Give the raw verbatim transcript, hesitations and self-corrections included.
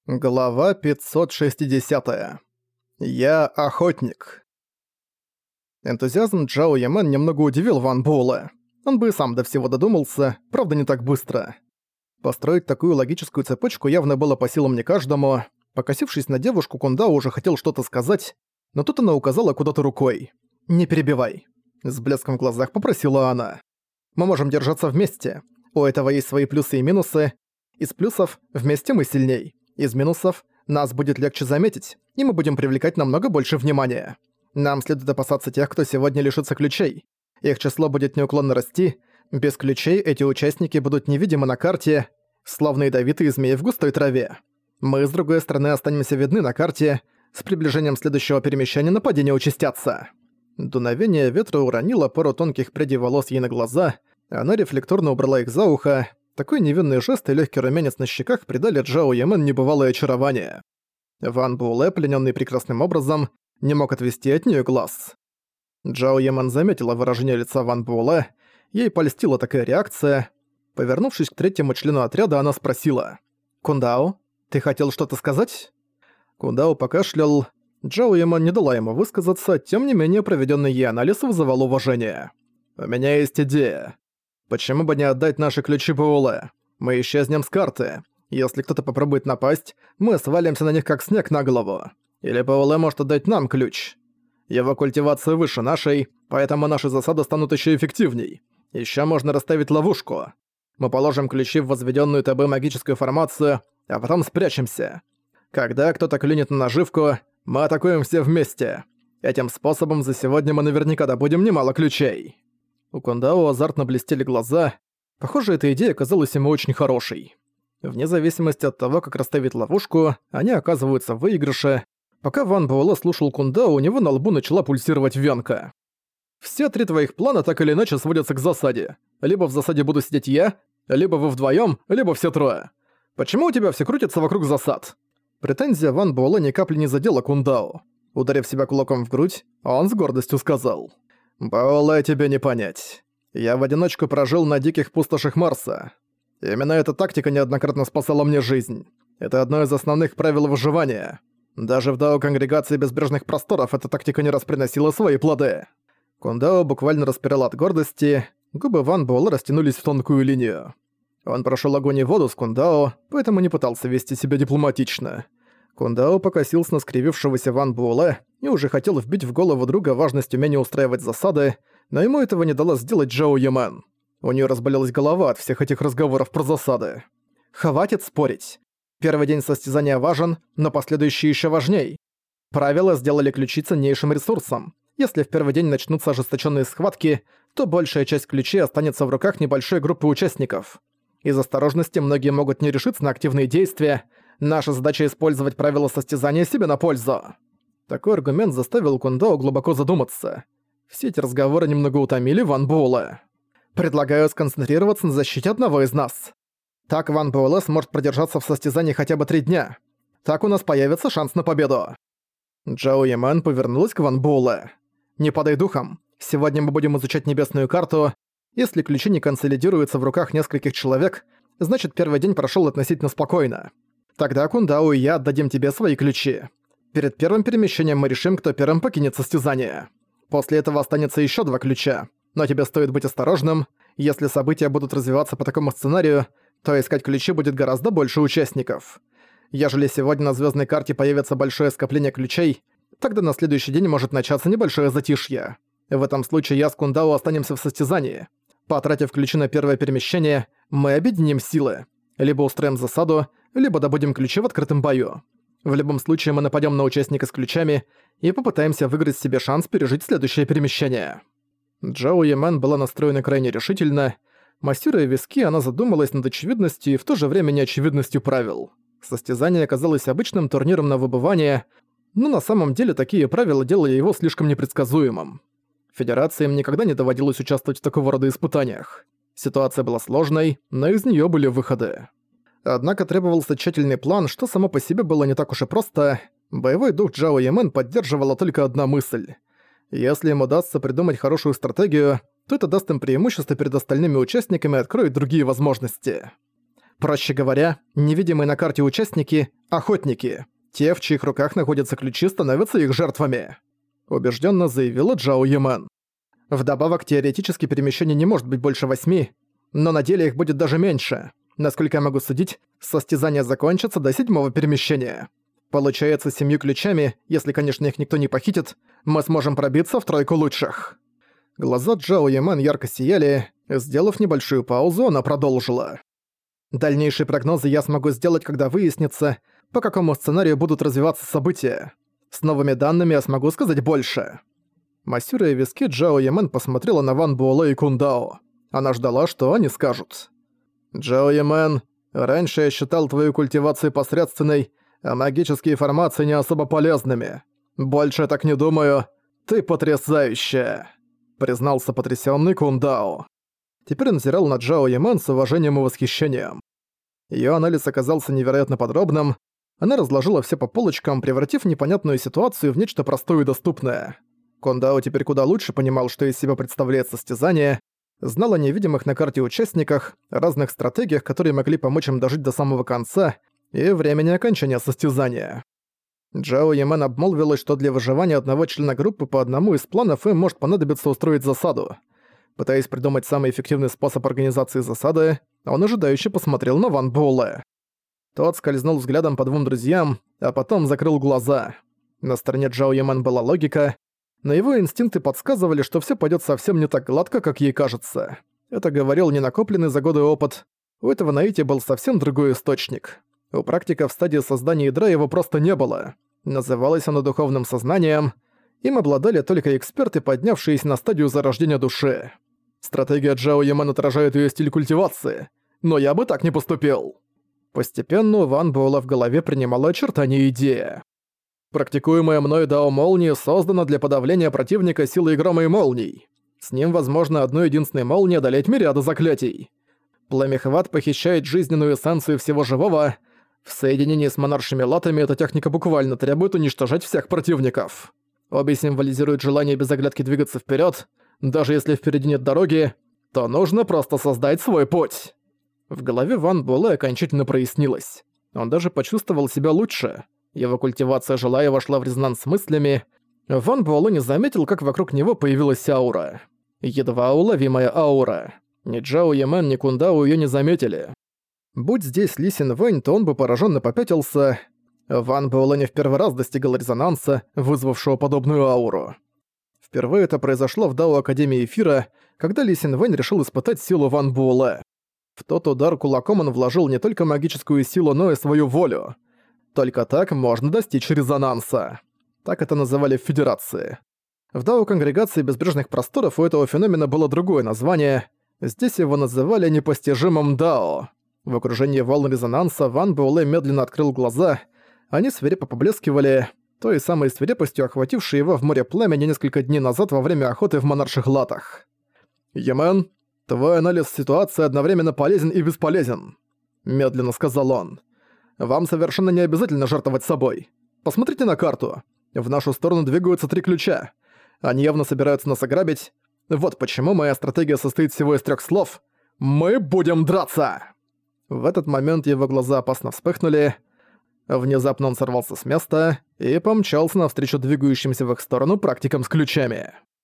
Глава пятьсот шестьдесят. Я охотник. Энтузиазм Джао Ямен немного удивил Ван Буэлэ. Он бы и сам до всего додумался, правда не так быстро. Построить такую логическую цепочку явно было по силам не каждому. Покосившись на девушку, Кундао уже хотел что-то сказать, но тут она указала куда-то рукой. «Не перебивай», — с блеском в глазах попросила она. «Мы можем держаться вместе. У этого есть свои плюсы и минусы. Из плюсов вместе мы сильней. Из минусов нас будет легче заметить, и мы будем привлекать намного больше внимания. Нам следует опасаться тех, кто сегодня лишится ключей. Их число будет неуклонно расти. Без ключей эти участники будут невидимы на карте, словно ядовитые змеи в густой траве. Мы, с другой стороны, останемся видны на карте. С приближением следующего перемещения нападения участятся». Дуновение ветра уронило пару тонких прядей волос ей на глаза, она рефлекторно убрала их за ухо. Такой невинный жест и легкий румянец на щеках придали Джао Ямен небывалое очарование. Ван Буэлэ, пленённый прекрасным образом, не мог отвести от неё глаз. Джао Ямен заметила выражение лица Ван Буэлэ, ей польстила такая реакция. Повернувшись к третьему члену отряда, она спросила: «Кундао, ты хотел что-то сказать?» Кундао покашлял. Джао Ямен не дала ему высказаться, тем не менее проведённый ей анализ вызывал уважение. «У меня есть идея. Почему бы не отдать наши ключи Буэлэ? Мы исчезнем с карты. Если кто-то попробует напасть, мы свалимся на них как снег на голову. Или Буэлэ может отдать нам ключ. Его культивация выше нашей, поэтому наши засады станут еще эффективней. Еще можно расставить ловушку. Мы положим ключи в возведенную тобой магическую формацию, а потом спрячемся. Когда кто-то клюнет на наживку, мы атакуем все вместе. Этим способом за сегодня мы наверняка добудем немало ключей». У Кундао азартно блестели глаза. Похоже, эта идея казалась ему очень хорошей. Вне зависимости от того, как расставить ловушку, они оказываются в выигрыше. Пока Ван Буэлэ слушал Кундао, у него на лбу начала пульсировать венка. «Все три твоих плана так или иначе сводятся к засаде. Либо в засаде буду сидеть я, либо вы вдвоем, либо все трое. Почему у тебя все крутится вокруг засад?» Претензия Ван Буэлэ ни капли не задела Кундао. Ударив себя кулаком в грудь, он с гордостью сказал: «Буэлэ, тебе не понять. Я в одиночку прожил на диких пустошах Марса. Именно эта тактика неоднократно спасала мне жизнь. Это одно из основных правил выживания. Даже в дао Конгрегации Безбрежных Просторов эта тактика не раз приносила свои плоды». Кундао буквально распирал от гордости, губы Ван Буэлэ растянулись в тонкую линию. Он прошел огонь и воду с Кундао, поэтому не пытался вести себя дипломатично. Кундао покосился на скривившегося Ван Буэлэ и уже хотел вбить в голову друга важность умения устраивать засады, но ему этого не дала сделать Джао Ямен. У неё разболелась голова от всех этих разговоров про засады. «Хватит спорить. Первый день состязания важен, но последующий ещё важней. Правила сделали ключи ценнейшим ресурсом. Если в первый день начнутся ожесточённые схватки, то большая часть ключей останется в руках небольшой группы участников. Из осторожности многие могут не решиться на активные действия. Наша задача — использовать правила состязания себе на пользу». Такой аргумент заставил Кундао глубоко задуматься. Все эти разговоры немного утомили Ван Буэлэ. «Предлагаю сконцентрироваться на защите одного из нас. Так Ван Буэлэ сможет продержаться в состязании хотя бы три дня. Так у нас появится шанс на победу». Джао Ямен повернулась к Ван Буэлэ. «Не падай духом. Сегодня мы будем изучать небесную карту. Если ключи не консолидируются в руках нескольких человек, значит первый день прошёл относительно спокойно. Тогда Кундао и я отдадим тебе свои ключи. Перед первым перемещением мы решим, кто первым покинет состязание. После этого останется ещё два ключа. Но тебе стоит быть осторожным. Если события будут развиваться по такому сценарию, то искать ключи будет гораздо больше участников. Ежели сегодня на звёздной карте появится большое скопление ключей, тогда на следующий день может начаться небольшое затишье. В этом случае я с Кундао останемся в состязании. Потратив ключи на первое перемещение, мы объединим силы. Либо устроим засаду, либо добудем ключи в открытом бою. В любом случае мы нападем на участника с ключами и попытаемся выиграть себе шанс пережить следующее перемещение». Джао Ямен была настроена крайне решительно. Массируя виски, она задумалась над очевидностью и в то же время неочевидностью правил. Состязание оказалось обычным турниром на выбывание, но на самом деле такие правила делали его слишком непредсказуемым. Федерациям никогда не доводилось участвовать в такого рода испытаниях. Ситуация была сложной, но из неё были выходы. Однако требовался тщательный план, что само по себе было не так уж и просто. Боевой дух Джао Ямен поддерживала только одна мысль. Если им удастся придумать хорошую стратегию, то это даст им преимущество перед остальными участниками и откроет другие возможности. Проще говоря, невидимые на карте участники – охотники. Те, в чьих руках находятся ключи, становятся их жертвами. Убежденно заявила Джао Юмен. Вдобавок, теоретически перемещений не может быть больше восьми, но на деле их будет даже меньше. Насколько я могу судить, состязание закончится до седьмого перемещения. Получается, с семью ключами, если, конечно, их никто не похитит, мы сможем пробиться в тройку лучших. Глаза Джао Юмен ярко сияли. Сделав небольшую паузу, она продолжила. Дальнейшие прогнозы я смогу сделать, когда выяснится, по какому сценарию будут развиваться события. С новыми данными я смогу сказать больше. Массируя виски, Джао Юмен посмотрела на Ван Буэлэ и Кундао. Она ждала, что они скажут. «Джао Юмен, раньше я считал твою культивацию посредственной, а магические формации не особо полезными. Больше я так не думаю. Ты потрясающая!» Признался потрясённый Кундао. Теперь он взирал на Джао Юмен с уважением и восхищением. Её анализ оказался невероятно подробным. Она разложила всё по полочкам, превратив непонятную ситуацию в нечто простое и доступное. Кундао теперь куда лучше понимал, что из себя представляет состязание, знал о невидимых на карте участниках, разных стратегиях, которые могли помочь им дожить до самого конца, и времени окончания состязания. Джао Юмен обмолвилась, что для выживания одного члена группы по одному из планов им может понадобиться устроить засаду. Пытаясь придумать самый эффективный способ организации засады, он ожидающе посмотрел на Ван Буэлэ. Тот скользнул взглядом по двум друзьям, а потом закрыл глаза. На стороне Джао Юмен была логика, но его инстинкты подсказывали, что всё пойдёт совсем не так гладко, как ей кажется. Это говорил не накопленный за годы опыт. У этого наития был совсем другой источник. У практика в стадии создания ядра его просто не было. Называлось оно духовным сознанием. Им обладали только эксперты, поднявшиеся на стадию зарождения души. Стратегия Джао Юмен отражает её стиль культивации. Но я бы так не поступил. Постепенно у Ван Буэлэ в голове принимала очертания идея. Практикуемая мною дао молнии создана для подавления противника силой грома и молний. С ним возможно одной единственной молнией одолеть мириады заклятий. Пламяхват похищает жизненную эссенцию всего живого. В соединении с монаршими латами эта техника буквально требует уничтожать всех противников. Обе символизируют желание без оглядки двигаться вперед. Даже если впереди нет дороги, то нужно просто создать свой путь. В голове Ван Буэлэ окончательно прояснилось. Он даже почувствовал себя лучше. Его культивация желая вошла в резонанс с мыслями. Ван Буэлэ не заметил, как вокруг него появилась аура. Едва уловимая аура. Ни Джао Юмен, ни Кундао её не заметили. Будь здесь Ли Синвэнь, то он бы поражённо попятился. Ван Буэлэ не в первый раз достигал резонанса, вызвавшего подобную ауру. Впервые это произошло в Дао Академии Эфира, когда Ли Синвэнь решил испытать силу Ван Буэлэ. В тот удар кулаком он вложил не только магическую силу, но и свою волю. Только так можно достичь резонанса. Так это называли в Федерации. В Дао Конгрегации Безбрежных Просторов у этого феномена было другое название. Здесь его называли непостижимым Дао. В окружении волн резонанса Ван Буэлэ медленно открыл глаза. Они свирепо поблескивали, той самой свирепостью, охватившей его в море пламени несколько дней назад во время охоты в монарших латах. «Юмен, твой анализ ситуации одновременно полезен и бесполезен», — медленно сказал он. «Вам совершенно не обязательно жертвовать собой. Посмотрите на карту. В нашу сторону двигаются три ключа. Они явно собираются нас ограбить. Вот почему моя стратегия состоит всего из трех слов. Мы будем драться!» В этот момент его глаза опасно вспыхнули. Внезапно он сорвался с места и помчался навстречу двигающимся в их сторону практикам с ключами.